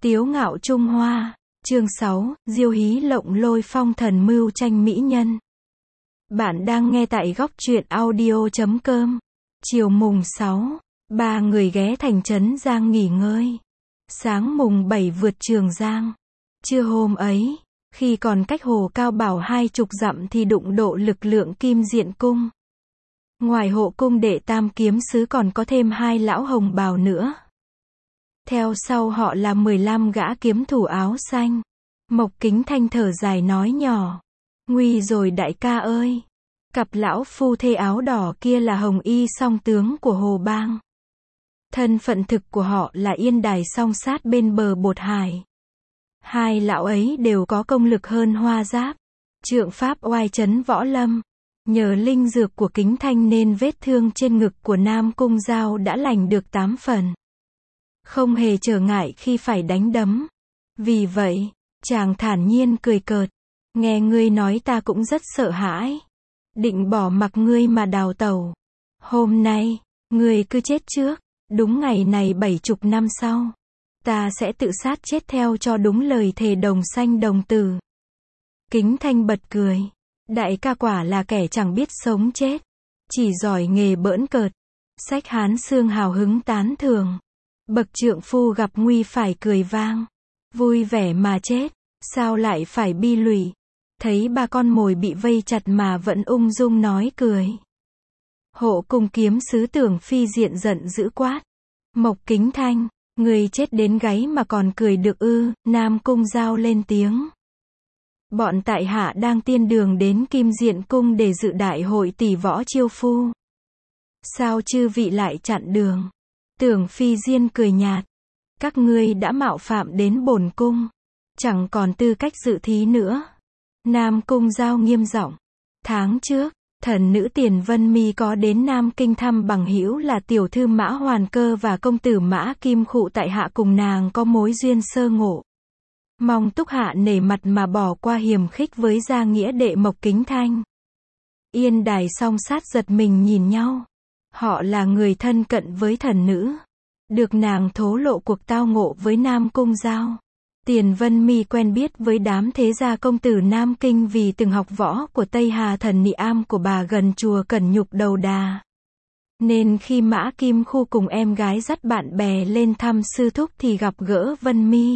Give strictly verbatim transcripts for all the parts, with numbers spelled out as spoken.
Tiếu ngạo Trung Hoa, chương sáu, Diêu hí lộng lôi phong thần mưu tranh mỹ nhân. Bạn đang nghe tại góc truyện audio chấm com. Chiều mùng sáu, ba người ghé thành trấn Giang nghỉ ngơi. Sáng mùng bảy vượt Trường Giang. Trưa hôm ấy, khi còn cách Hồ Cao Bảo hai chục dặm thì đụng độ lực lượng Kim Diện Cung. Ngoài hộ cung đệ tam kiếm sứ còn có thêm hai lão hồng bào nữa. Theo sau họ là mười lăm gã kiếm thủ áo xanh. Mộc Kính Thanh thở dài nói nhỏ. Nguy rồi đại ca ơi. Cặp lão phu thê áo đỏ kia là Hồng Y song tướng của Hồ Bang. Thân phận thực của họ là Yên Đài song sát bên bờ Bột Hải. Hai lão ấy đều có công lực hơn Hoa Giáp. Trượng pháp oai chấn võ lâm. Nhờ linh dược của Kính Thanh nên vết thương trên ngực của Nam Cung Giao đã lành được tám phần. Không hề trở ngại khi phải đánh đấm. Vì vậy, chàng thản nhiên cười cợt. Nghe ngươi nói ta cũng rất sợ hãi. Định bỏ mặc ngươi mà đào tẩu. Hôm nay, ngươi cứ chết trước. Đúng ngày này bảy chục năm sau, ta sẽ tự sát chết theo cho đúng lời thề đồng sanh đồng tử. Kính Thanh bật cười. Đại ca quả là kẻ chẳng biết sống chết. Chỉ giỏi nghề bỡn cợt. Sách Hán Xương hào hứng tán thường. Bậc trượng phu gặp nguy phải cười vang. Vui vẻ mà chết. Sao lại phải bi lụy. Thấy ba con mồi bị vây chặt mà vẫn ung dung nói cười. Hộ cung kiếm sứ Tưởng Phi Diện giận dữ quát. Mộc Kính Thanh, người chết đến gáy mà còn cười được ư? Nam Cung Giao lên tiếng. Bọn tại hạ đang tiên đường đến Kim Diện Cung để dự đại hội tỷ võ chiêu phu. Sao chư vị lại chặn đường? Tưởng Phi Diên cười nhạt. Các ngươi đã mạo phạm đến bổn cung. Chẳng còn tư cách dự thí nữa. Nam Cung Giao nghiêm giọng. Tháng trước, thần nữ Tiền Vân Mi có đến Nam Kinh thăm bằng hữu là tiểu thư Mã Hoàn Cơ và công tử Mã Kim Khụ, tại hạ cùng nàng có mối duyên sơ ngộ. Mong túc hạ nể mặt mà bỏ qua hiềm khích với gia nghĩa đệ Mộc Kính Thanh. Yên Đài song sát giật mình nhìn nhau. Họ là người thân cận với thần nữ. Được nàng thố lộ cuộc tao ngộ với Nam Cung Giao. Tiền Vân Mi quen biết với đám thế gia công tử Nam Kinh vì từng học võ của Tây Hà thần Nị Am của bà gần chùa Cẩn Nhục Đầu Đà. Nên khi Mã Kim Khu cùng em gái dắt bạn bè lên thăm sư thúc thì gặp gỡ Vân Mi.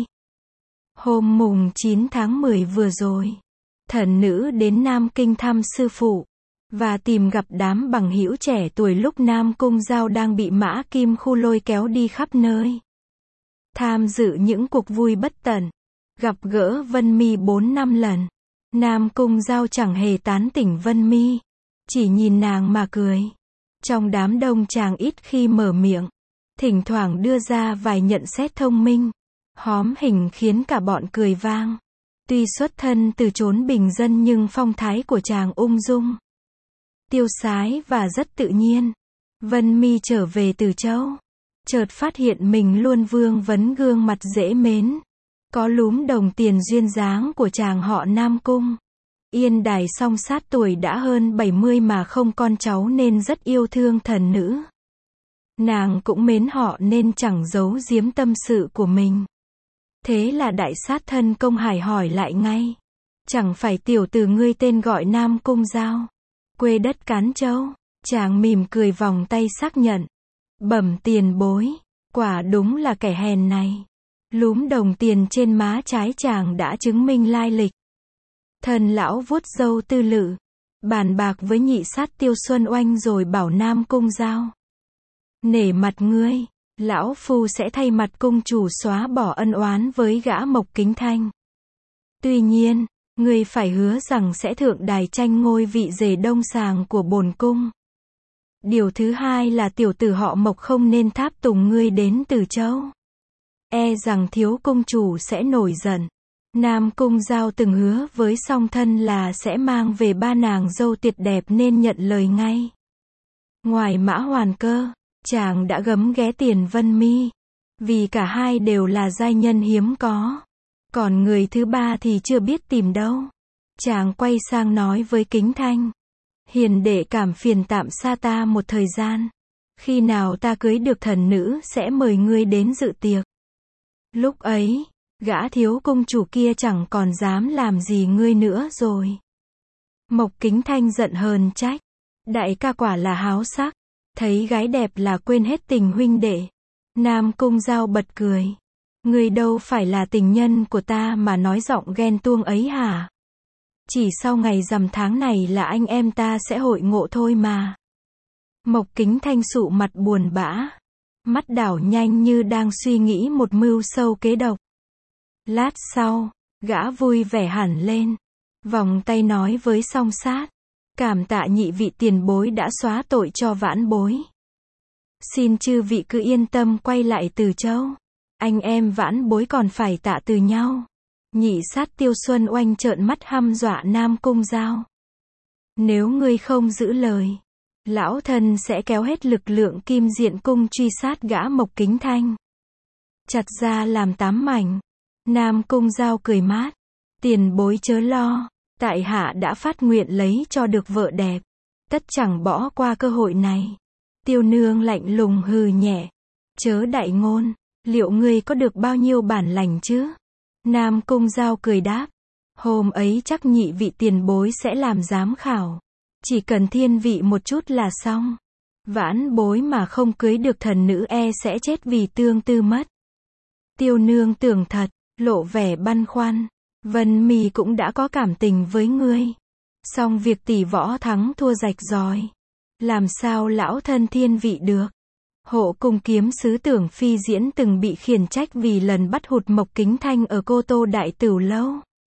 Hôm mùng chín tháng mười vừa rồi, thần nữ đến Nam Kinh thăm sư phụ và tìm gặp đám bằng hữu trẻ tuổi lúc Nam Cung Giao đang bị Mã Kim Khu lôi kéo đi khắp nơi. Tham dự những cuộc vui bất tận. Gặp gỡ Vân Mi bốn năm lần. Nam Cung Giao chẳng hề tán tỉnh Vân Mi. Chỉ nhìn nàng mà cười. Trong đám đông chàng ít khi mở miệng. Thỉnh thoảng đưa ra vài nhận xét thông minh. Hóm hình khiến cả bọn cười vang. Tuy xuất thân từ chốn bình dân nhưng phong thái của chàng ung dung, tiêu sái và rất tự nhiên. Vân Mi trở về từ Châu. Chợt phát hiện mình luôn vương vấn gương mặt dễ mến. Có lúm đồng tiền duyên dáng của chàng họ Nam Cung. Yên Đài song sát tuổi đã hơn bảy mươi mà không con cháu nên rất yêu thương thần nữ. Nàng cũng mến họ nên chẳng giấu giếm tâm sự của mình. Thế là đại sát thân Công Hải hỏi lại ngay. Chẳng phải tiểu tử ngươi tên gọi Nam Cung Giao, quê đất Cán Châu? Chàng mỉm cười vòng tay xác nhận. Bẩm tiền bối, quả đúng là kẻ hèn này. Lúm đồng tiền trên má trái chàng đã chứng minh lai lịch. Thần lão vuốt râu tư lự, bàn bạc với nhị sát Tiêu Xuân Oanh rồi bảo Nam Cung Giao. Nể mặt ngươi, lão phu sẽ thay mặt cung chủ xóa bỏ ân oán với gã Mộc Kính Thanh. Tuy nhiên, ngươi phải hứa rằng sẽ thượng đài tranh ngôi vị rể đông sàng của bổn cung. Điều thứ hai là tiểu tử họ Mộc không nên tháp tùng ngươi đến Từ Châu. E rằng thiếu cung chủ sẽ nổi giận. Nam Cung Giao từng hứa với song thân là sẽ mang về ba nàng dâu tuyệt đẹp nên nhận lời ngay. Ngoài Mã Hoàn Cơ, chàng đã gấm ghé Tiền Vân Mi. Vì cả hai đều là giai nhân hiếm có. Còn người thứ ba thì chưa biết tìm đâu. Chàng quay sang nói với Kính Thanh. Hiền đệ cảm phiền tạm xa ta một thời gian. Khi nào ta cưới được thần nữ sẽ mời ngươi đến dự tiệc. Lúc ấy, Gã thiếu cung chủ kia chẳng còn dám làm gì ngươi nữa rồi. Mộc Kính Thanh giận hờn trách. Đại ca quả là háo sắc. Thấy gái đẹp là quên hết tình huynh đệ. Nam Cung Giao bật cười. Ngươi đâu phải là tình nhân của ta mà nói giọng ghen tuông ấy hả? Chỉ sau ngày rằm tháng này là anh em ta sẽ hội ngộ thôi mà. Mộc Kính Thanh sụ mặt buồn bã. Mắt đảo nhanh như đang suy nghĩ một mưu sâu kế độc. Lát sau, gã vui vẻ hẳn lên. Vòng tay nói với song sát. Cảm tạ nhị vị tiền bối đã xóa tội cho vãn bối. Xin chư vị cứ yên tâm quay lại Từ Châu. Anh em vãn bối còn phải tạ từ nhau. Nhị sát Tiêu Xuân Oanh trợn mắt hăm dọa Nam Cung Giao. Nếu ngươi không giữ lời, lão thân sẽ kéo hết lực lượng Kim Diện Cung truy sát gã Mộc Kính Thanh. Chặt ra làm tám mảnh. Nam Cung Giao cười mát. Tiền bối chớ lo. Tại hạ đã phát nguyện lấy cho được vợ đẹp. Tất chẳng bỏ qua cơ hội này. Tiêu nương lạnh lùng hừ nhẹ. Chớ đại ngôn. Liệu ngươi có được bao nhiêu bản lành chứ? Nam Cung Giao cười đáp. Hôm ấy chắc nhị vị tiền bối sẽ làm giám khảo. Chỉ cần thiên vị một chút là xong. Vãn bối mà không cưới được thần nữ e sẽ chết vì tương tư mất. Tiêu nương tưởng thật, lộ vẻ băn khoăn. Vân Mì cũng đã có cảm tình với ngươi. Song việc tỷ võ thắng thua rạch ròi. Làm sao lão thân thiên vị được? Hộ cung kiếm sứ Tưởng Phi Diễn từng bị khiển trách vì lần bắt hụt Mộc Kính Thanh ở Cô Tô Đại Tửu Lâu.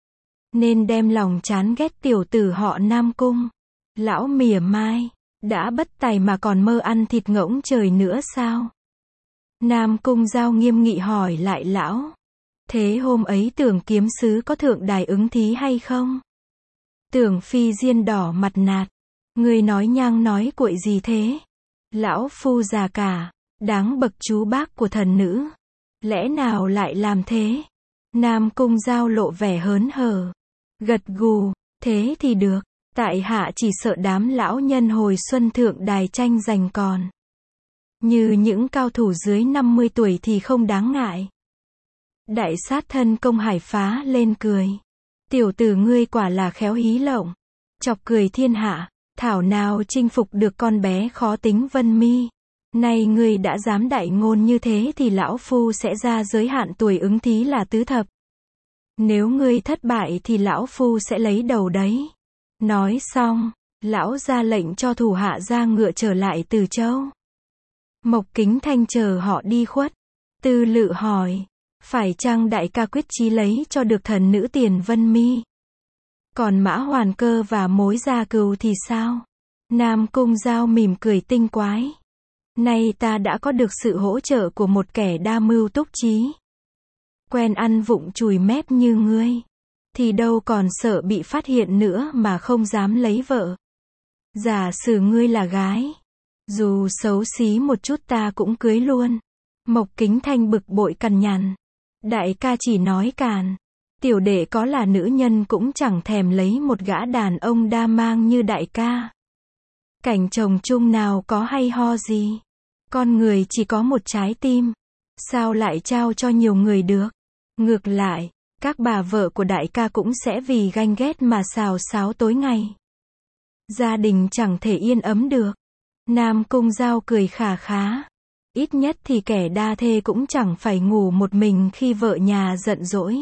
Nên đem lòng chán ghét tiểu tử họ Nam Cung. Lão mỉa mai. Đã bất tài mà còn mơ ăn thịt ngỗng trời nữa sao? Nam Cung Giao nghiêm nghị hỏi lại lão. Thế hôm ấy Tưởng kiếm sứ có thượng đài ứng thí hay không? Tưởng Phi Diên đỏ mặt nạt. Người nói nhang nói cuội gì thế? Lão phu già cả, đáng bậc chú bác của thần nữ. Lẽ nào lại làm thế? Nam Cung Giao lộ vẻ hớn hở. Gật gù, thế thì được. Tại hạ chỉ sợ đám lão nhân hồi xuân thượng đài tranh giành còn. Như những cao thủ dưới năm mươi tuổi thì không đáng ngại. Đại sát thân Công Hải phá lên cười. Tiểu tử ngươi quả là khéo hí lộng. Chọc cười thiên hạ. Thảo nào chinh phục được con bé khó tính Vân Mi. Nay ngươi đã dám đại ngôn như thế thì lão phu sẽ ra giới hạn tuổi ứng thí là tứ thập. Nếu ngươi thất bại thì lão phu sẽ lấy đầu đấy. Nói xong, lão ra lệnh cho thủ hạ ra ngựa trở lại Từ Châu. Mộc Kính Thanh chờ họ đi khuất. Tư Lự hỏi, phải chăng đại ca quyết chí lấy cho được thần nữ Tiền Vân Mi? Còn Mã Hoàn Cơ và Mối Gia Cừu thì sao? Nam Cung Giao mỉm cười tinh quái. Nay ta đã có được sự hỗ trợ của một kẻ đa mưu túc trí. Quen ăn vụng chùi mép như ngươi. Thì đâu còn sợ bị phát hiện nữa mà không dám lấy vợ. Giả sử ngươi là gái. Dù xấu xí một chút ta cũng cưới luôn. Mộc Kính Thanh bực bội cằn nhằn. Đại ca chỉ nói càn. Tiểu đệ có là nữ nhân cũng chẳng thèm lấy một gã đàn ông đa mang như đại ca. Cảnh chồng chung nào có hay ho gì. Con người chỉ có một trái tim. Sao lại trao cho nhiều người được? Ngược lại, các bà vợ của đại ca cũng sẽ vì ganh ghét mà xào xáo tối ngày. Gia đình chẳng thể yên ấm được. Nam Cung Giao cười khà khá. Ít nhất thì kẻ đa thê cũng chẳng phải ngủ một mình khi vợ nhà giận dỗi.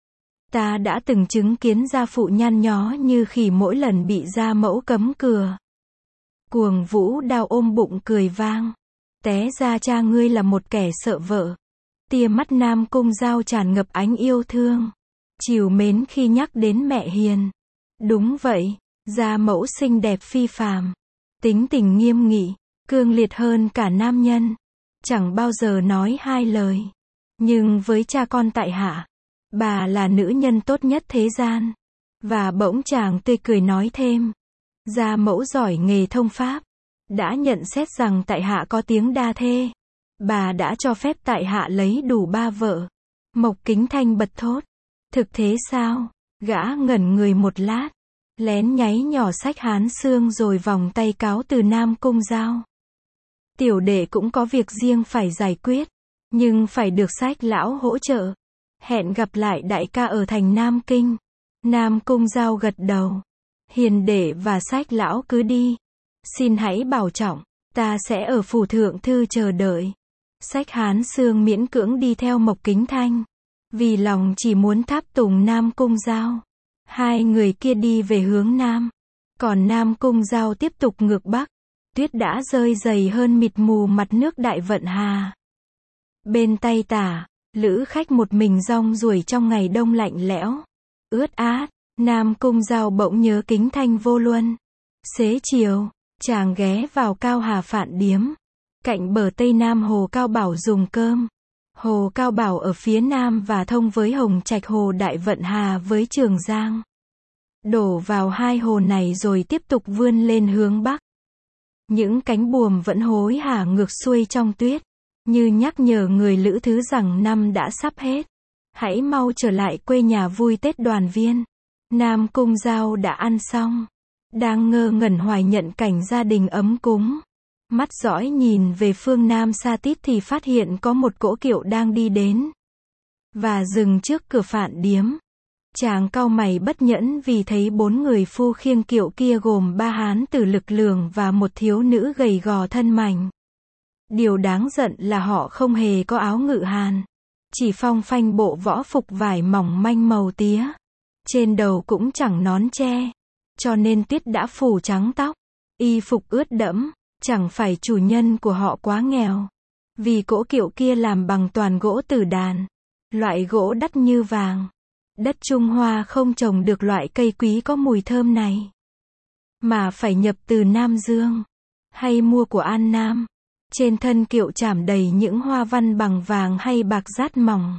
Ta đã từng chứng kiến gia phụ nhăn nhó như khỉ mỗi lần bị gia mẫu cấm cừa. Cuồng Vũ Đao ôm bụng cười vang. Té ra cha ngươi là một kẻ sợ vợ. Tia mắt Nam Cung Giao tràn ngập ánh yêu thương. Trìu mến khi nhắc đến mẹ hiền. Đúng vậy, gia mẫu xinh đẹp phi phàm. Tính tình nghiêm nghị, cương liệt hơn cả nam nhân. Chẳng bao giờ nói hai lời. Nhưng với cha con tại hạ, bà là nữ nhân tốt nhất thế gian. Và bỗng chàng tươi cười nói thêm. Gia mẫu giỏi nghề thông pháp. Đã nhận xét rằng tại hạ có tiếng đa thê. Bà đã cho phép tại hạ lấy đủ ba vợ. Mộc Kính Thanh bật thốt. Thực thế sao? Gã ngẩn người một lát. Lén nháy nhỏ sách hán xương rồi vòng tay cáo từ Nam Cung Giao. Tiểu đệ cũng có việc riêng phải giải quyết. Nhưng phải được sách lão hỗ trợ. Hẹn gặp lại đại ca ở thành Nam Kinh. Nam Cung Giao gật đầu. Hiền đệ và Sách lão cứ đi. Xin hãy bảo trọng, ta sẽ ở phủ thượng thư chờ đợi. Sách Hán Xương miễn cưỡng đi theo Mộc Kính Thanh. Vì lòng chỉ muốn tháp tùng Nam Cung Giao. Hai người kia đi về hướng Nam. Còn Nam Cung Giao tiếp tục ngược Bắc. Tuyết đã rơi dày hơn mịt mù mặt nước Đại Vận Hà. Bên tay tả, lữ khách một mình rong ruổi trong ngày đông lạnh lẽo, ướt át. Nam Cung Giao bỗng nhớ Kính Thanh vô luân. Xế chiều, chàng ghé vào Cao Hà Phạn Điếm, cạnh bờ Tây Nam Hồ Cao Bảo dùng cơm. Hồ Cao Bảo ở phía nam và thông với Hồng Trạch Hồ Đại Vận Hà với Trường Giang. Đổ vào hai hồ này rồi tiếp tục vươn lên hướng Bắc. Những cánh buồm vẫn hối hả ngược xuôi trong tuyết, như nhắc nhở người lữ thứ rằng năm đã sắp hết. Hãy mau trở lại quê nhà vui Tết đoàn viên. Nam Cung Giao đã ăn xong, đang ngơ ngẩn hoài nhận cảnh gia đình ấm cúng. Mắt dõi nhìn về phương Nam xa tít thì phát hiện có một cỗ kiệu đang đi đến và dừng trước cửa Phạn Điếm. Chàng cau mày bất nhẫn vì thấy bốn người phu khiêng kiệu kia gồm ba hán tử lực lường và một thiếu nữ gầy gò thân mảnh. Điều đáng giận là họ không hề có áo ngự hàn, chỉ phong phanh bộ võ phục vải mỏng manh màu tía. Trên đầu cũng chẳng nón che, cho nên tuyết đã phủ trắng tóc. Y phục ướt đẫm, chẳng phải chủ nhân của họ quá nghèo. Vì cỗ kiệu kia làm bằng toàn gỗ tử đàn, loại gỗ đắt như vàng. Đất Trung Hoa không trồng được loại cây quý có mùi thơm này, mà phải nhập từ Nam Dương, hay mua của An Nam. Trên thân kiệu chảm đầy những hoa văn bằng vàng hay bạc rát mỏng.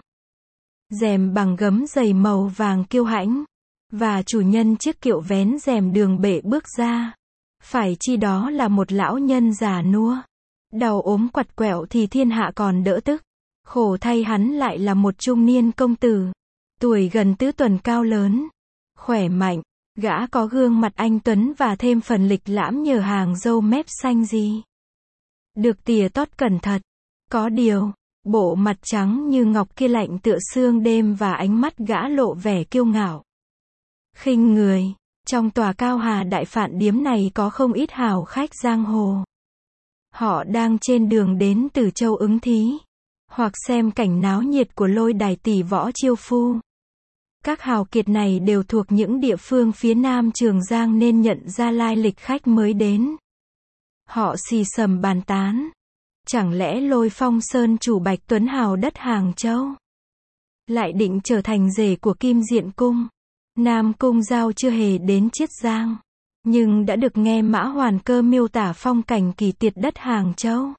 Rèm bằng gấm dày màu vàng kiêu hãnh. Và chủ nhân chiếc kiệu vén rèm đường bệ bước ra. Phải chi đó là một lão nhân già nua, đầu ốm quặt quẹo thì thiên hạ còn đỡ tức. Khổ thay hắn lại là một trung niên công tử, tuổi gần tứ tuần, cao lớn, khỏe mạnh. Gã có gương mặt anh tuấn và thêm phần lịch lãm nhờ hàng râu mép xanh gì được tỉa tót cẩn thận. Có điều, bộ mặt trắng như ngọc kia lạnh tựa sương đêm và ánh mắt gã lộ vẻ kiêu ngạo, khinh người. Trong tòa Cao Hà Đại Phạn Điếm này có không ít hào khách giang hồ. Họ đang trên đường đến từ châu Ứng Thí, hoặc xem cảnh náo nhiệt của lôi đài tỷ võ Chiêu Phu. Các hào kiệt này đều thuộc những địa phương phía nam Trường Giang nên nhận ra lai lịch khách mới đến. Họ xì xầm bàn tán. Chẳng lẽ Lôi Phong Sơn chủ Bạch Tuấn hào đất Hàng Châu lại định trở thành rể của Kim Diện Cung? Nam Cung Giao chưa hề đến Chiết Giang, nhưng đã được nghe Mã Hoàn Cơ miêu tả phong cảnh kỳ tuyệt đất Hàng Châu.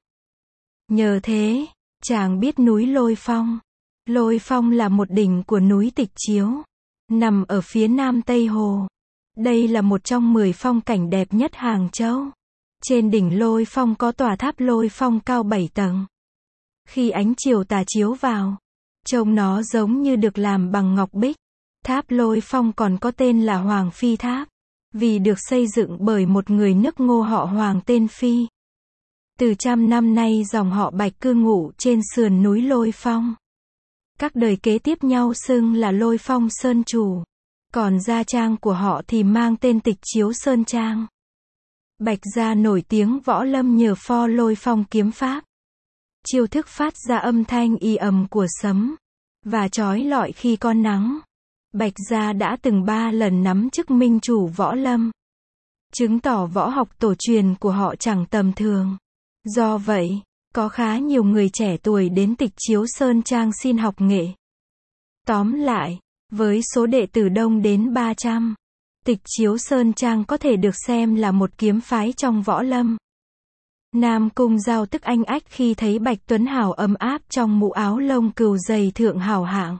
Nhờ thế, chàng biết núi Lôi Phong. Lôi Phong là một đỉnh của núi Tịch Chiếu, nằm ở phía nam Tây Hồ. Đây là một trong mười phong cảnh đẹp nhất Hàng Châu. Trên đỉnh Lôi Phong có tòa tháp Lôi Phong cao bảy tầng. Khi ánh chiều tà chiếu vào, trông nó giống như được làm bằng ngọc bích. Tháp Lôi Phong còn có tên là Hoàng Phi Tháp, vì được xây dựng bởi một người nước Ngô họ Hoàng tên Phi. Từ trăm năm nay dòng họ Bạch cư ngụ trên sườn núi Lôi Phong. Các đời kế tiếp nhau xưng là Lôi Phong Sơn Chủ. Còn gia trang của họ thì mang tên Tịch Chiếu Sơn Trang. Bạch gia nổi tiếng võ lâm nhờ pho Lôi Phong kiếm pháp. Chiêu thức phát ra âm thanh y ầm của sấm, và chói lọi khi có nắng. Bạch gia đã từng ba lần nắm chức minh chủ võ lâm, chứng tỏ võ học tổ truyền của họ chẳng tầm thường. Do vậy, có khá nhiều người trẻ tuổi đến Tịch Chiếu Sơn Trang xin học nghệ. Tóm lại, với số đệ tử đông đến ba trăm, Tịch Chiếu Sơn Trang có thể được xem là một kiếm phái trong võ lâm. Nam Cung Giao tức anh ách khi thấy Bạch Tuấn hào ấm áp trong mũ áo lông cừu dày thượng hào hạng.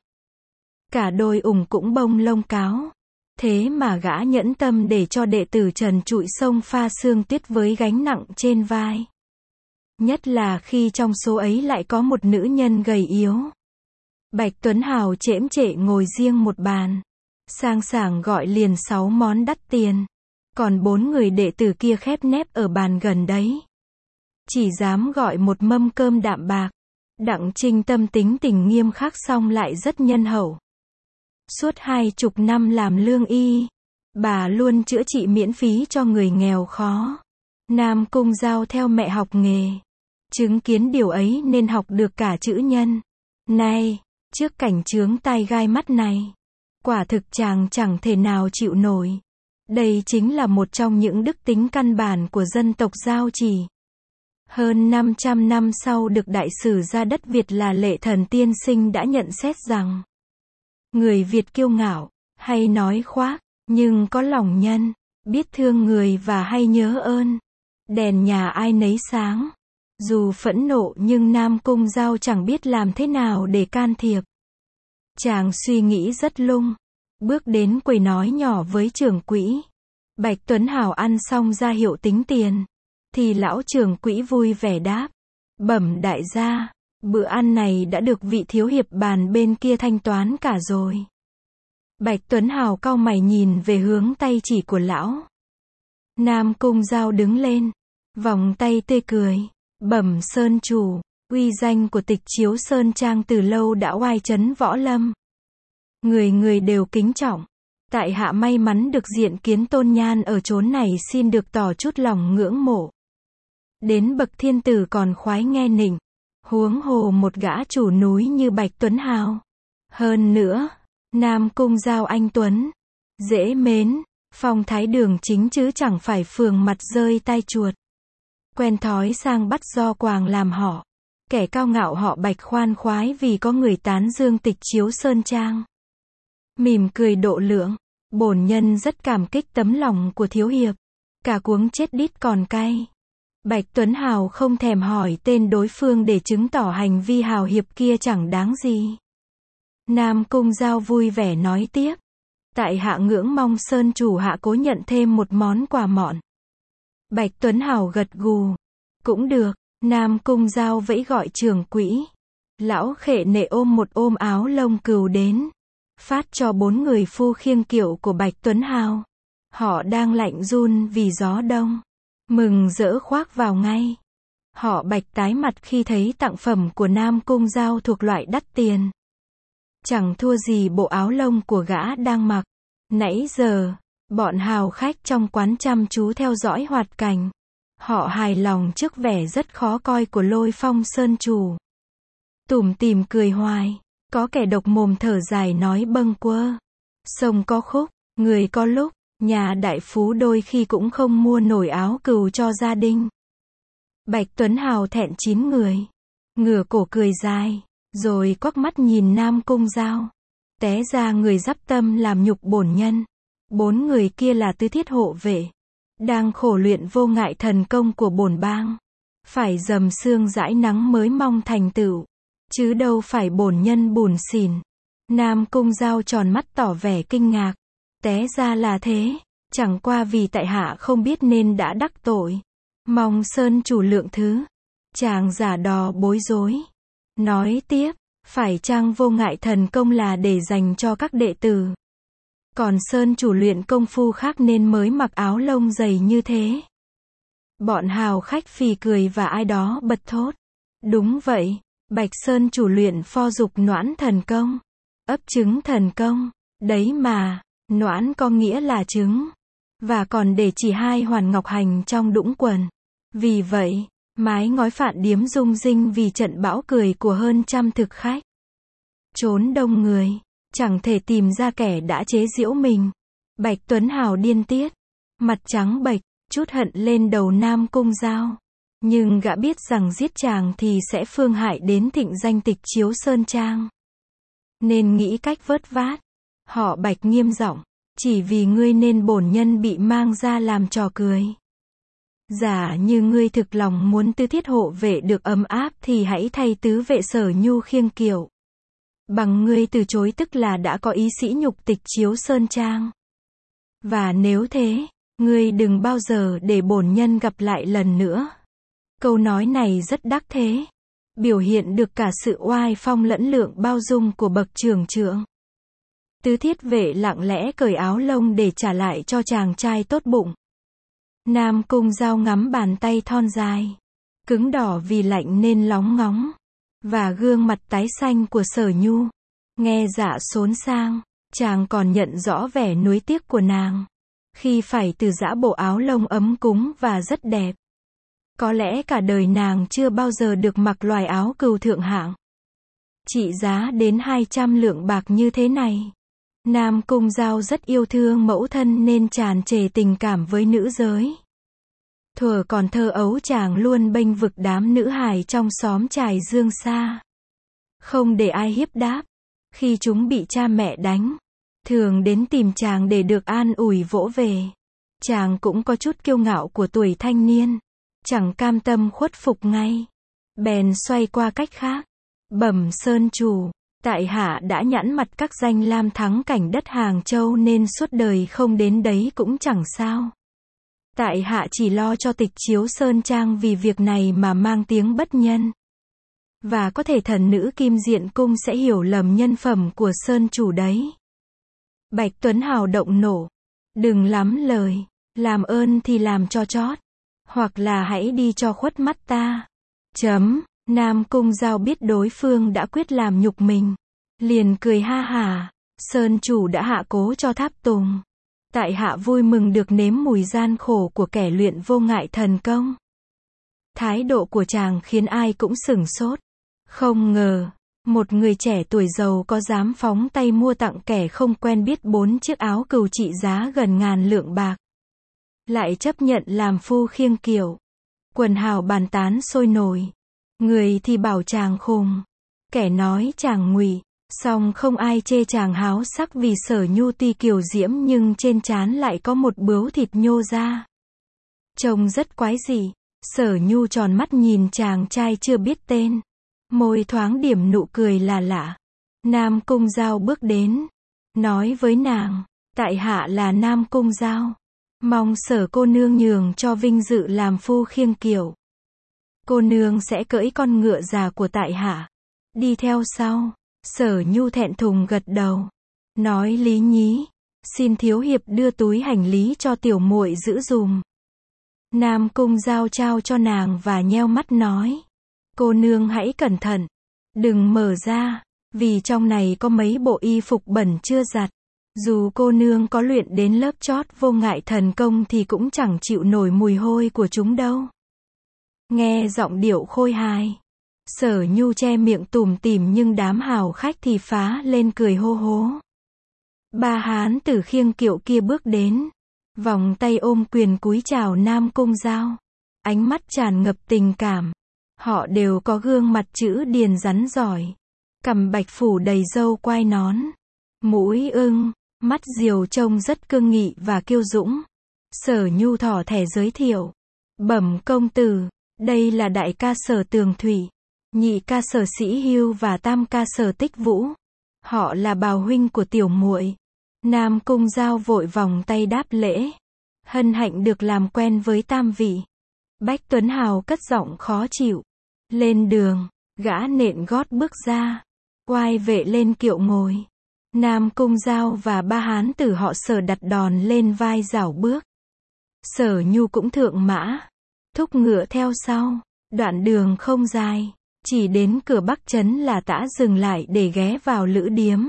Cả đôi ủng cũng bông lông cáo. Thế mà gã nhẫn tâm để cho đệ tử trần trụi sông pha sương tuyết với gánh nặng trên vai. Nhất là khi trong số ấy lại có một nữ nhân gầy yếu. Bạch Tuấn hào chễm chệ ngồi riêng một bàn, sang sảng gọi liền sáu món đắt tiền. Còn bốn người đệ tử kia khép nép ở bàn gần đấy, chỉ dám gọi một mâm cơm đạm bạc. Đặng Trinh Tâm tính tình nghiêm khắc song lại rất nhân hậu. Suốt hai chục năm làm lương y, bà luôn chữa trị miễn phí cho người nghèo khó. Nam Cung Giao theo mẹ học nghề. Chứng kiến điều ấy nên học được cả chữ nhân. Nay, trước cảnh chướng tai gai mắt này, quả thực chàng chẳng thể nào chịu nổi. Đây chính là một trong những đức tính căn bản của dân tộc Giao Chỉ. Hơn năm trăm năm sau được đại sử gia đất Việt là Lệ Thần tiên sinh đã nhận xét rằng, người Việt kiêu ngạo, hay nói khoác, nhưng có lòng nhân, biết thương người và hay nhớ ơn. Đèn nhà ai nấy sáng. Dù phẫn nộ nhưng Nam Cung Giao chẳng biết làm thế nào để can thiệp. Chàng suy nghĩ rất lung, bước đến quầy nói nhỏ với trưởng quỹ. Bạch Tuấn Hào ăn xong ra hiệu tính tiền, thì lão trưởng quỹ vui vẻ đáp, bẩm đại gia, bữa ăn này đã được vị thiếu hiệp bàn bên kia thanh toán cả rồi. Bạch Tuấn Hào cau mày nhìn về hướng tay chỉ của lão. Nam Cung Giao đứng lên, vòng tay tươi cười, bẩm Sơn chủ, uy danh của Tịch Chiếu Sơn Trang từ lâu đã oai chấn võ lâm. Người người đều kính trọng. Tại hạ may mắn được diện kiến tôn nhan ở chốn này, xin được tỏ chút lòng ngưỡng mộ. Đến bậc thiên tử còn khoái nghe nịnh, huống hồ một gã chủ núi như Bạch Tuấn Hào. Hơn nữa, Nam Cung Giao anh tuấn, dễ mến, phong thái đường chính chứ chẳng phải phường mặt rơi tai chuột. Quen thói sang bắt do quàng làm họ. Kẻ cao ngạo họ Bạch khoan khoái vì có người tán dương Tịch Chiếu Sơn Trang. Mỉm cười độ lượng, bổn nhân rất cảm kích tấm lòng của thiếu hiệp. Cả cuống chết đít còn cay. Bạch Tuấn Hào không thèm hỏi tên đối phương để chứng tỏ hành vi hào hiệp kia chẳng đáng gì. Nam Cung Giao vui vẻ nói tiếp. Tại hạ ngưỡng mong Sơn chủ hạ cố nhận thêm một món quà mọn. Bạch Tuấn Hào gật gù. Cũng được. Nam Cung Giao vẫy gọi trưởng quỹ. Lão khệ nệ ôm một ôm áo lông cừu đến, phát cho bốn người phu khiêng kiệu của Bạch Tuấn Hào. Họ đang lạnh run vì gió đông, mừng rỡ khoác vào ngay. Họ Bạch tái mặt khi thấy tặng phẩm của Nam Cung Giao thuộc loại đắt tiền. Chẳng thua gì bộ áo lông của gã đang mặc. Nãy giờ, bọn hào khách trong quán chăm chú theo dõi hoạt cảnh. Họ hài lòng trước vẻ rất khó coi của Lôi Phong Sơn chủ. Tủm tỉm cười hoài, có kẻ độc mồm thở dài nói bâng quơ. Sông có khúc, người có lúc, nhà đại phú đôi khi cũng không mua nổi áo cừu cho gia đình. Bạch Tuấn Hào thẹn chín người, ngửa cổ cười dài, rồi quắc mắt nhìn Nam Cung Giao. Té ra người dắp tâm làm nhục bổn nhân. Bốn người kia là tứ thiết hộ vệ, đang khổ luyện vô ngại thần công của bổn bang. Phải dầm xương dãi nắng mới mong thành tựu, chứ đâu phải bổn nhân bùn xỉn. Nam Cung Giao tròn mắt tỏ vẻ kinh ngạc. Té ra là thế, chẳng qua vì tại hạ không biết nên đã đắc tội. Mong Sơn chủ lượng thứ. Chàng giả đò bối rối. Nói tiếp, phải chăng vô ngại thần công là để dành cho các đệ tử? Còn Sơn chủ luyện công phu khác nên mới mặc áo lông dày như thế. Bọn hào khách phì cười và ai đó bật thốt. Đúng vậy, Bạch Sơn chủ luyện pho dục noãn thần công, ấp trứng thần công. Đấy mà, noãn có nghĩa là trứng, và còn để chỉ hai hoàn ngọc hành trong đũng quần. Vì vậy, mái ngói Phạn Điếm rung rinh vì trận bão cười của hơn trăm thực khách. Trốn đông người, chẳng thể tìm ra kẻ đã chế giễu mình. Bạch Tuấn Hào điên tiết, mặt trắng bệch, trút hận lên đầu Nam Cung Giao. Nhưng gã biết rằng giết chàng thì sẽ phương hại đến thịnh danh Tịch Chiếu Sơn Trang, nên nghĩ cách vớt vát. Họ Bạch nghiêm giọng, chỉ vì ngươi nên bổn nhân bị mang ra làm trò cười. Giả như ngươi thực lòng muốn tứ thiết hộ vệ được ấm áp thì hãy thay tứ vệ Sở Nhu khiêng kiệu. Bằng ngươi từ chối tức là đã có ý sỉ nhục Tịch Chiếu Sơn Trang. Và nếu thế, ngươi đừng bao giờ để bổn nhân gặp lại lần nữa. Câu nói này rất đắc thế, biểu hiện được cả sự oai phong lẫn lượng bao dung của bậc trưởng trưởng. Tứ thiết vệ lặng lẽ cởi áo lông để trả lại cho chàng trai tốt bụng. Nam Cung Giao ngắm bàn tay thon dài, cứng đỏ vì lạnh nên lóng ngóng. và gương mặt tái xanh của Sở Nhu. Nghe dạ xốn sang, chàng còn nhận rõ vẻ nuối tiếc của nàng. Khi phải từ giã bộ áo lông ấm cúng và rất đẹp. Có lẽ cả đời nàng chưa bao giờ được mặc loài áo cừu thượng hạng. Trị giá đến hai trăm lượng bạc như thế này. Nam Cung Giao rất yêu thương mẫu thân nên tràn trề tình cảm với nữ giới. Thuở còn thơ ấu chàng luôn bênh vực đám nữ hài trong xóm Trài Dương Sa. Không để ai hiếp đáp. Khi chúng bị cha mẹ đánh, thường đến tìm chàng để được an ủi vỗ về. Chàng cũng có chút kiêu ngạo của tuổi thanh niên. Chẳng cam tâm khuất phục ngay. Bèn xoay qua cách khác. Bẩm Sơn chủ, tại hạ đã nhãn mặt các danh lam thắng cảnh đất Hàng Châu nên suốt đời không đến đấy cũng chẳng sao. Tại hạ chỉ lo cho tịch chiếu Sơn Trang vì việc này mà mang tiếng bất nhân. Và có thể thần nữ Kim Diện Cung sẽ hiểu lầm nhân phẩm của Sơn chủ đấy. Bạch Tuấn Hào động nổ. Đừng lắm lời, làm ơn thì làm cho chót. Hoặc là hãy đi cho khuất mắt ta. Chấm, Nam Cung Giao biết đối phương đã quyết làm nhục mình. Liền cười ha hả, Sơn chủ đã hạ cố cho tháp tùng. Tại hạ vui mừng được nếm mùi gian khổ của kẻ luyện vô ngại thần công. Thái độ của chàng khiến ai cũng sửng sốt. Không ngờ, một người trẻ tuổi giàu có dám phóng tay mua tặng kẻ không quen biết bốn chiếc áo cừu trị giá gần ngàn lượng bạc. Lại chấp nhận làm phu khiêng kiệu. Quần hào bàn tán sôi nổi. Người thì bảo chàng khùng. Kẻ nói chàng ngụy. Song không ai chê chàng háo sắc vì Sở Nhu tuy kiều diễm nhưng trên trán lại có một bướu thịt nhô ra. Trông rất quái dị. Sở Nhu tròn mắt nhìn chàng trai chưa biết tên. Môi thoáng điểm nụ cười là lạ. Nam Cung Giao bước đến. Nói với nàng, tại hạ là Nam Cung Giao. Mong Sở cô nương nhường cho vinh dự làm phu khiêng kiệu. Cô nương sẽ cưỡi con ngựa già của tại hạ. Đi theo sau. Sở Nhu thẹn thùng gật đầu. Nói lý nhí. Xin thiếu hiệp đưa túi hành lý cho tiểu muội giữ dùm. Nam Cung Giao trao cho nàng và nheo mắt nói. Cô nương hãy cẩn thận. Đừng mở ra. Vì trong này có mấy bộ y phục bẩn chưa giặt. Dù cô nương có luyện đến lớp chót vô ngại thần công thì cũng chẳng chịu nổi mùi hôi của chúng đâu. Nghe giọng điệu khôi hài. Sở Nhu che miệng tủm tỉm nhưng đám hào khách thì phá lên cười hô hố. Ba hán tử khiêng kiệu kia bước đến. Vòng tay ôm quyền cúi chào Nam Cung Giao. Ánh mắt tràn ngập tình cảm. Họ đều có gương mặt chữ điền rắn giỏi. Cằm bạch phủ đầy râu quai nón. Mũi ưng, mắt diều trông rất cương nghị và kiêu dũng. Sở Nhu thỏ thẻ giới thiệu. Bẩm công tử, đây là đại ca Sở Tường Thủy, nhị ca Sở Sĩ Hưu và tam ca Sở Tích Vũ. Họ là bào huynh của tiểu muội. Nam Cung Giao vội vòng tay đáp lễ. Hân hạnh được làm quen với tam vị. Bách Tuấn Hào cất giọng khó chịu. Lên đường, gã nện gót bước ra. Oai vệ lên kiệu ngồi. Nam Cung Giao và ba hán tử họ Sở đặt đòn lên vai rảo bước. Sở Nhu cũng thượng mã. Thúc ngựa theo sau. Đoạn đường không dài. Chỉ đến cửa Bắc Trấn là tã dừng lại để ghé vào lữ điếm.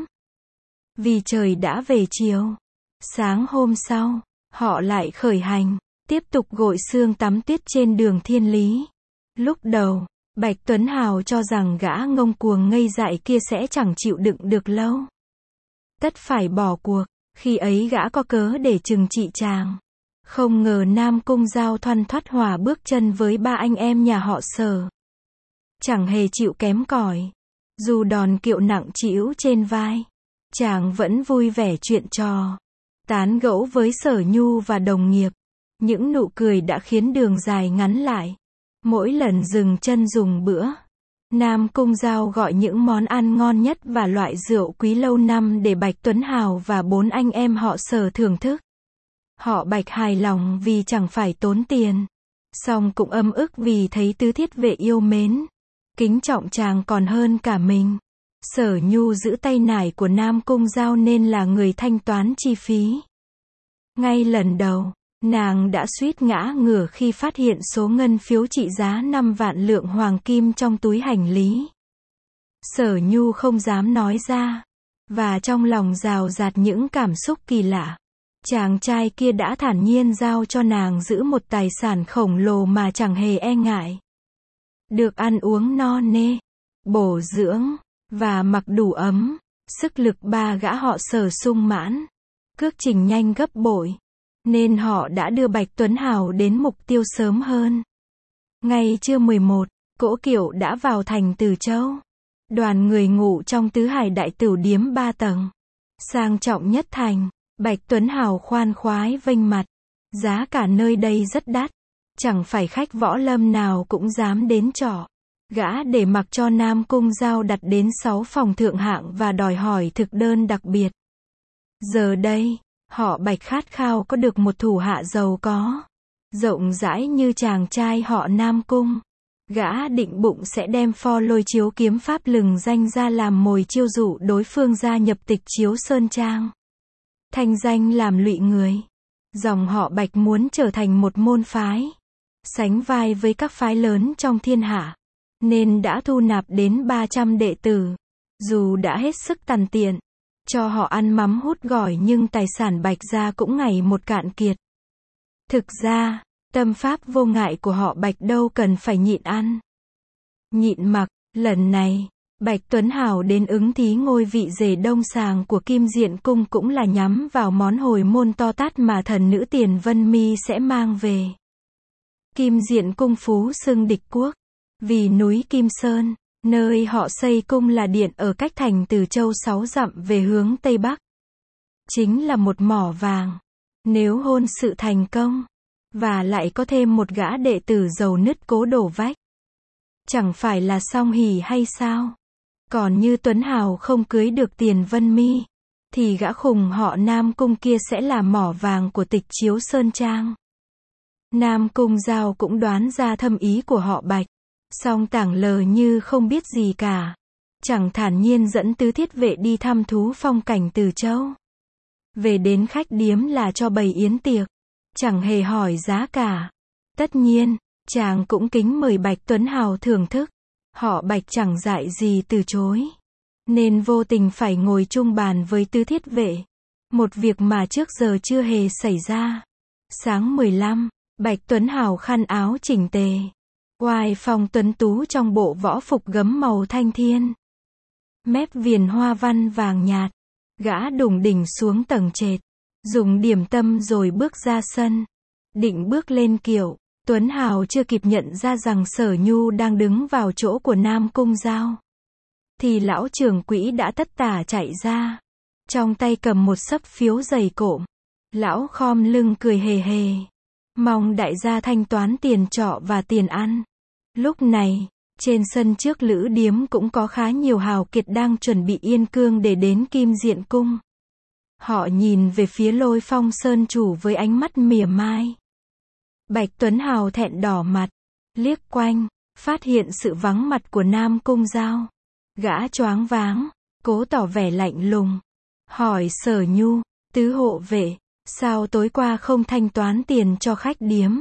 Vì trời đã về chiều. Sáng hôm sau, họ lại khởi hành. Tiếp tục gội sương tắm tuyết trên đường Thiên Lý. Lúc đầu, Bạch Tuấn Hào cho rằng gã ngông cuồng ngây dại kia sẽ chẳng chịu đựng được lâu. Tất phải bỏ cuộc, khi ấy gã có cớ để trừng trị chàng. Không ngờ Nam Cung Giao thoăn thoắt hòa bước chân với ba anh em nhà họ Sở. Chẳng hề chịu kém cỏi. Dù đòn kiệu nặng trĩu trên vai, chàng vẫn vui vẻ chuyện trò. Tán gẫu với Sở Nhu và đồng nghiệp. Những nụ cười đã khiến đường dài ngắn lại. Mỗi lần dừng chân dùng bữa, Nam Cung Giao gọi những món ăn ngon nhất và loại rượu quý lâu năm để Bạch Tuấn Hào và bốn anh em họ Sở thưởng thức. Họ Bạch hài lòng vì chẳng phải tốn tiền. Song cũng âm ức vì thấy tứ thiết vệ yêu mến. Kính trọng chàng còn hơn cả mình. Sở Nhu giữ tay nải của Nam Cung Giao nên là người thanh toán chi phí. Ngay lần đầu, nàng đã suýt ngã ngửa khi phát hiện số ngân phiếu trị giá năm vạn lượng hoàng kim trong túi hành lý. Sở Nhu không dám nói ra, và trong lòng rào rạt những cảm xúc kỳ lạ. Chàng trai kia đã thản nhiên giao cho nàng giữ một tài sản khổng lồ mà chẳng hề e ngại. Được ăn uống no nê, bổ dưỡng, và mặc đủ ấm, sức lực ba gã họ Sở sung mãn, cước trình nhanh gấp bội, nên họ đã đưa Bạch Tuấn Hào đến mục tiêu sớm hơn. Ngày trưa mười một, cỗ kiệu đã vào thành Từ Châu. Đoàn người ngủ trong Tứ Hải Đại Tửu điếm ba tầng, sang trọng nhất thành. Bạch Tuấn Hào khoan khoái vênh mặt. Giá cả nơi đây rất đắt, chẳng phải khách võ lâm nào cũng dám đến trọ. Gã để mặc cho Nam Cung Giao đặt đến sáu phòng thượng hạng và đòi hỏi thực đơn đặc biệt. Giờ đây, họ Bạch khát khao có được một thủ hạ giàu có, rộng rãi như chàng trai họ Nam Cung. Gã định bụng sẽ đem pho lôi chiếu kiếm pháp lừng danh ra làm mồi chiêu dụ đối phương gia nhập Tịch Chiếu Sơn Trang. Thanh danh làm lụy người. Dòng họ Bạch muốn trở thành một môn phái, sánh vai với các phái lớn trong thiên hạ, nên đã thu nạp đến ba trăm đệ tử. Dù đã hết sức tằn tiện, cho họ ăn mắm hút gỏi nhưng tài sản Bạch gia cũng ngày một cạn kiệt. Thực ra, tâm pháp vô ngại của họ Bạch đâu cần phải nhịn ăn, nhịn mặc. Lần này, Bạch Tuấn Hào đến ứng thí ngôi vị rể đông sàng của Kim Diện Cung cũng là nhắm vào món hồi môn to tát mà thần nữ Tiền Vân Mi sẽ mang về. Kim Diện Cung phú xưng địch quốc, vì núi Kim Sơn, nơi họ xây cung là điện ở cách thành Từ Châu sáu dặm về hướng Tây Bắc. Chính là một mỏ vàng. Nếu hôn sự thành công, và lại có thêm một gã đệ tử giàu nứt cố đổ vách, chẳng phải là song hỉ hay sao? Còn như Tuấn Hào không cưới được Tiền Vân Mi, thì gã khùng họ Nam Cung kia sẽ là mỏ vàng của Tịch Chiếu Sơn Trang. Nam Cung Giao cũng đoán ra thâm ý của họ Bạch, song tảng lờ như không biết gì cả. Chẳng thản nhiên dẫn tứ thiết vệ đi thăm thú phong cảnh Từ Châu. Về đến khách điếm là cho bày yến tiệc, chẳng hề hỏi giá cả. Tất nhiên, chàng cũng kính mời Bạch Tuấn Hào thưởng thức. Họ Bạch chẳng dại gì từ chối, nên vô tình phải ngồi chung bàn với tứ thiết vệ. Một việc mà trước giờ chưa hề xảy ra. Sáng mười lăm, Bạch Tuấn Hào khăn áo chỉnh tề, oai phong tuấn tú trong bộ võ phục gấm màu thanh thiên, mép viền hoa văn vàng nhạt. Gã đùng đỉnh xuống tầng trệt, dùng điểm tâm rồi bước ra sân. Định bước lên kiệu, Tuấn Hào chưa kịp nhận ra rằng Sở Nhu đang đứng vào chỗ của Nam Cung Giao, thì lão trưởng quỹ đã tất tả chạy ra, trong tay cầm một xấp phiếu dày cộm. Lão khom lưng cười hề hề, mong đại gia thanh toán tiền trọ và tiền ăn. Lúc này, trên sân trước lữ điếm cũng có khá nhiều hào kiệt đang chuẩn bị yên cương để đến Kim Diện Cung. Họ nhìn về phía Lôi Phong Sơn chủ với ánh mắt mỉa mai. Bạch Tuấn Hào thẹn đỏ mặt, liếc quanh, phát hiện sự vắng mặt của Nam Cung Giao. Gã choáng váng, cố tỏ vẻ lạnh lùng, hỏi Sở Nhu, tứ hộ vệ, sao tối qua không thanh toán tiền cho khách điếm?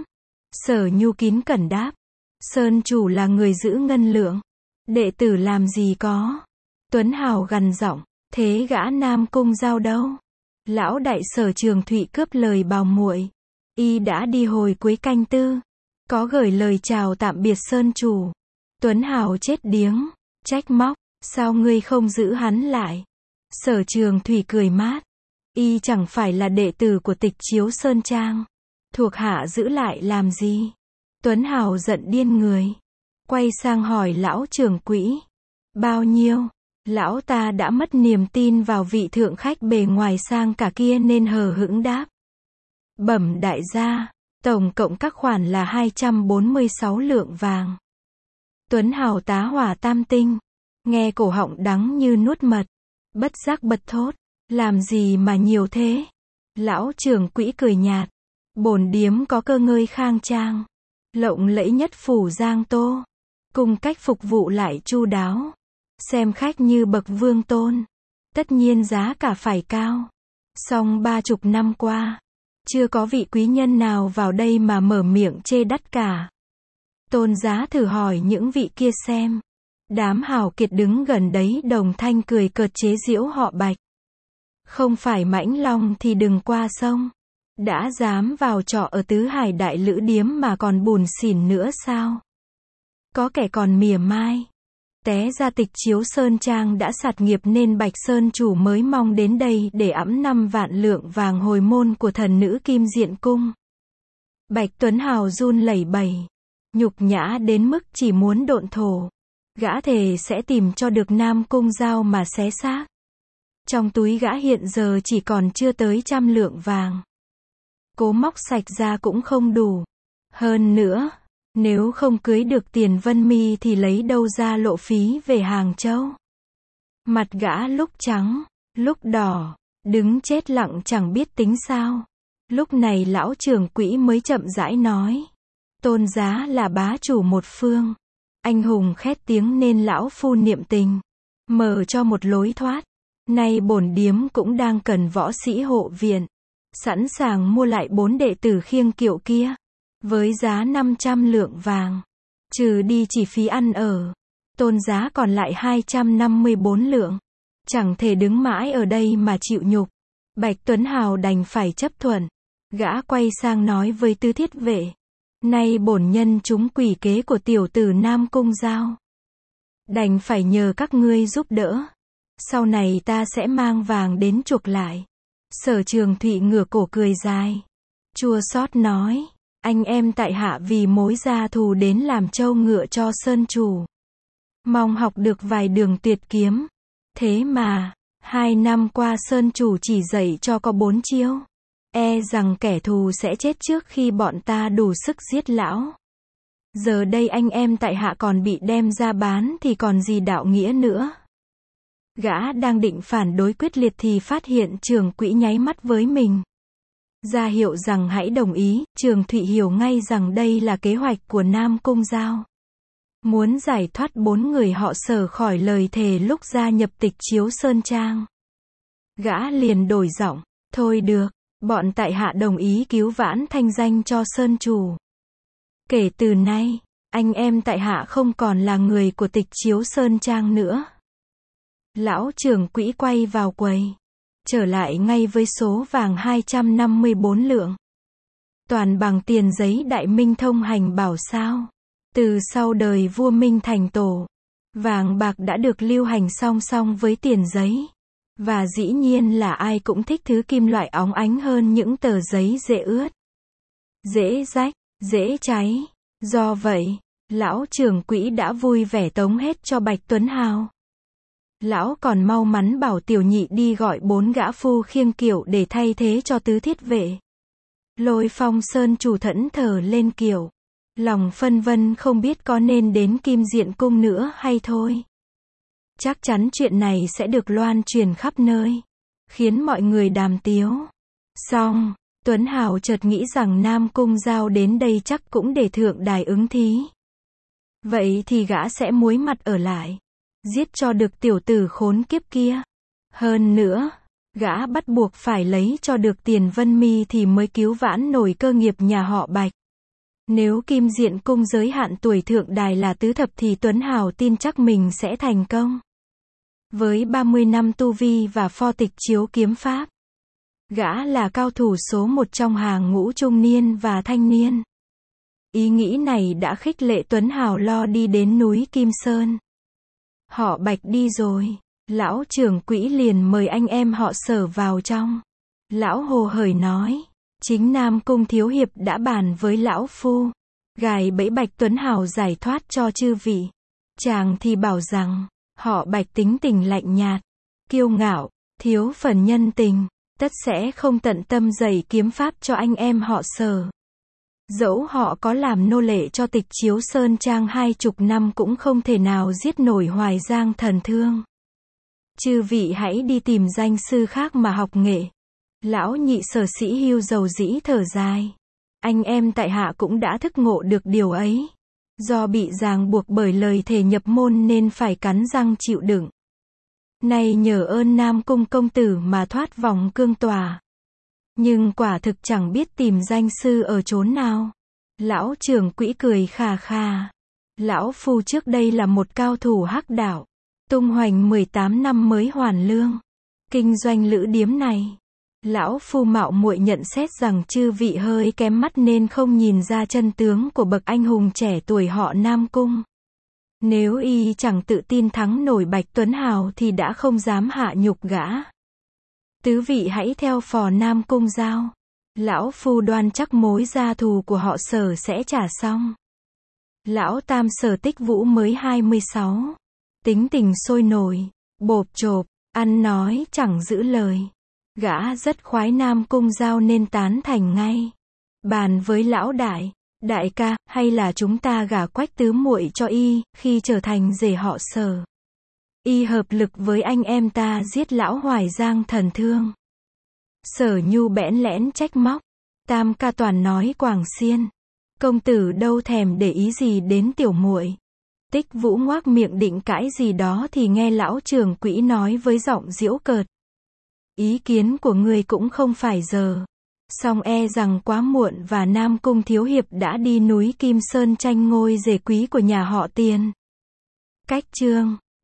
Sở Nhu kín cẩn đáp, Sơn chủ là người giữ ngân lượng, đệ tử làm gì có. Tuấn Hào gằn giọng, thế gã Nam Cung Giao đâu? Lão đại Sở Trường Thụy cướp lời bào muội, y đã đi hồi cuối canh tư, có gửi lời chào tạm biệt Sơn chủ. Tuấn Hào chết điếng, trách móc, sao ngươi không giữ hắn lại? Sở Trường Thụy cười mát, y chẳng phải là đệ tử của Tịch Chiếu Sơn Trang, thuộc hạ giữ lại làm gì? Tuấn Hào giận điên người, quay sang hỏi lão trưởng quỹ, bao nhiêu? Lão ta đã mất niềm tin vào vị thượng khách bề ngoài sang cả kia nên hờ hững đáp, bẩm đại gia, tổng cộng các khoản là hai trăm bốn mươi sáu lượng vàng. Tuấn Hào tá hỏa tam tinh, nghe cổ họng đắng như nuốt mật, bất giác bật thốt, làm gì mà nhiều thế? Lão trưởng quỹ cười nhạt, bổn điếm có cơ ngơi khang trang, lộng lẫy nhất phủ Giang Tô, cung cách phục vụ lại chu đáo, xem khách như bậc vương tôn, tất nhiên giá cả phải cao. Song ba chục năm qua, chưa có vị quý nhân nào vào đây mà mở miệng chê đắt cả. Tôn giá thử hỏi những vị kia xem, Đám hào kiệt đứng gần đấy đồng thanh cười cợt chế giễu họ Bạch. Không phải Mãnh Long thì đừng qua sông. Đã dám vào trọ ở Tứ Hải Đại Lữ Điếm mà còn bủn xỉn nữa sao? Có kẻ còn mỉa mai. Té ra Tịch Chiếu Sơn Trang đã sạt nghiệp nên Bạch Sơn chủ mới mong đến đây để ẵm năm vạn lượng vàng hồi môn của thần nữ Kim Diện Cung. Bạch Tuấn Hào run lẩy bẩy. Nhục nhã đến mức chỉ muốn độn thổ. Gã thề sẽ tìm cho được Nam Cung Giao mà xé xác. Trong túi gã hiện giờ chỉ còn chưa tới trăm lượng vàng. Cố móc sạch ra cũng không đủ. Hơn nữa, nếu không cưới được Tiền Vân Mi thì lấy đâu ra lộ phí về Hàng Châu. Mặt gã lúc trắng, lúc đỏ, đứng chết lặng chẳng biết tính sao. Lúc này lão trưởng quỹ mới chậm rãi nói. Tôn Giá là bá chủ một phương. Anh hùng khét tiếng nên lão phu niệm tình. Mở cho một lối thoát. Nay bổn điếm cũng đang cần võ sĩ hộ viện. Sẵn sàng mua lại bốn đệ tử khiêng kiệu kia. Với giá năm trăm lượng vàng. Trừ đi chi phí ăn ở. Tôn Giá còn lại hai trăm năm mươi bốn lượng. Chẳng thể đứng mãi ở đây mà chịu nhục. Bạch Tuấn Hào đành phải chấp thuận. Gã quay sang nói với Tứ Thiết Vệ. Nay bổn nhân chúng quỷ kế của tiểu tử Nam Cung Giao. Đành phải nhờ các ngươi giúp đỡ. Sau này ta sẽ mang vàng đến chuộc lại. Sở Trường Thụy ngửa cổ cười dài. Chua xót nói. Anh em tại hạ vì mối gia thù đến làm trâu ngựa cho Sơn chủ. Mong học được vài đường tuyệt kiếm. Thế mà, hai năm qua Sơn chủ chỉ dạy cho có bốn chiêu. E rằng kẻ thù sẽ chết trước khi bọn ta đủ sức giết lão. Giờ đây anh em tại hạ còn bị đem ra bán thì còn gì đạo nghĩa nữa. Gã đang định phản đối quyết liệt thì phát hiện Trường Quỹ nháy mắt với mình. Ra hiệu rằng hãy đồng ý. Trường Thụy hiểu ngay rằng đây là kế hoạch của Nam Cung Giao. Muốn giải thoát bốn người họ Sở khỏi lời thề lúc gia nhập Tịch Chiếu Sơn Trang. Gã liền đổi giọng. Thôi được, bọn tại hạ đồng ý cứu vãn thanh danh cho Sơn chủ. Kể từ nay, anh em tại hạ không còn là người của Tịch Chiếu Sơn Trang nữa. Lão Trưởng Quỹ quay vào quầy. Trở lại ngay với số vàng hai trăm năm mươi bốn lượng. Toàn bằng tiền giấy Đại Minh thông hành bảo sao. Từ sau đời vua Minh thành tổ, vàng bạc đã được lưu hành song song với tiền giấy. Và dĩ nhiên là ai cũng thích thứ kim loại óng ánh hơn những tờ giấy dễ ướt, dễ rách, dễ cháy. Do vậy, lão Trưởng Quỹ đã vui vẻ tống hết cho Bạch Tuấn Hào. Lão còn mau mắn bảo tiểu nhị đi gọi bốn gã phu khiêng kiệu để thay thế cho Tứ Thiết Vệ. Lôi Phong Sơn chủ thẫn thờ lên kiệu. Lòng phân vân không biết có nên đến Kim Diện Cung nữa hay thôi. Chắc chắn chuyện này sẽ được loan truyền khắp nơi, khiến mọi người đàm tiếu. Xong, Tuấn Hào chợt nghĩ rằng Nam Cung Giao đến đây chắc cũng để thượng đài ứng thí. Vậy thì gã sẽ muối mặt ở lại, giết cho được tiểu tử khốn kiếp kia. Hơn nữa, gã bắt buộc phải lấy cho được Tiền Vân Mi thì mới cứu vãn nổi cơ nghiệp nhà họ Bạch. Nếu Kim Diện Cung giới hạn tuổi thượng đài là tứ thập thì Tuấn Hào tin chắc mình sẽ thành công. Với ba mươi năm tu vi và pho tịch chiếu kiếm pháp, gã là cao thủ số một trong hàng ngũ trung niên và thanh niên. Ý nghĩ này đã khích lệ Tuấn Hào lo đi đến núi Kim Sơn. Họ Bạch đi rồi, lão Trưởng Quỹ liền mời anh em họ Sở vào trong. Lão hồ hởi nói, chính Nam Cung thiếu hiệp đã bàn với lão phu, gài bẫy Bạch Tuấn Hào giải thoát cho chư vị. Chàng thì bảo rằng, họ Bạch tính tình lạnh nhạt, kiêu ngạo, thiếu phần nhân tình, tất sẽ không tận tâm dạy kiếm pháp cho anh em họ Sở. Dẫu họ có làm nô lệ cho Tịch Chiếu Sơn Trang hai chục năm cũng không thể nào giết nổi Hoài Giang Thần Thương. Chư vị hãy đi tìm danh sư khác mà học nghệ. Lão nhị Sở Sĩ Hưu dầu dĩ thở dài. Anh em tại hạ cũng đã thức ngộ được điều ấy. Do bị ràng buộc bởi lời thề nhập môn nên phải cắn răng chịu đựng. Nay nhờ ơn Nam Cung công tử mà thoát vòng cương tòa. Nhưng quả thực chẳng biết tìm danh sư ở chốn nào. Lão Trưởng Quỹ cười khà khà. Lão phu trước đây là một cao thủ hắc đạo, tung hoành mười tám năm mới hoàn lương. Kinh doanh lữ điếm này, lão phu mạo muội nhận xét rằng chư vị hơi kém mắt nên không nhìn ra chân tướng của bậc anh hùng trẻ tuổi họ Nam Cung. Nếu y chẳng tự tin thắng nổi Bạch Tuấn Hào thì đã không dám hạ nhục gã. Tứ vị hãy theo phò Nam Cung giao. Lão phu đoan chắc mối gia thù của họ Sở sẽ trả xong. Lão tam Sở Tích Vũ mới hai mươi sáu. Tính tình sôi nổi, bộp chộp, ăn nói chẳng giữ lời. Gã rất khoái Nam Cung giao nên tán thành ngay. Bàn với lão đại, đại ca, hay là chúng ta gả Quách tứ muội cho y, khi trở thành rể họ Sở. Y hợp lực với anh em ta giết lão Hoài Giang thần thương. Sở Nhu bẽn lẽn trách móc. Tam ca toàn nói quảng xiên. Công tử đâu thèm để ý gì đến tiểu muội. Tích Vũ ngoác miệng định cãi gì đó thì nghe lão trưởng quỹ nói với giọng giễu cợt. Ý kiến của ngươi cũng không phải giờ. Song e rằng quá muộn và Nam Cung thiếu hiệp đã đi núi Kim Sơn tranh ngôi rể quý của nhà họ Tiền. Cách chương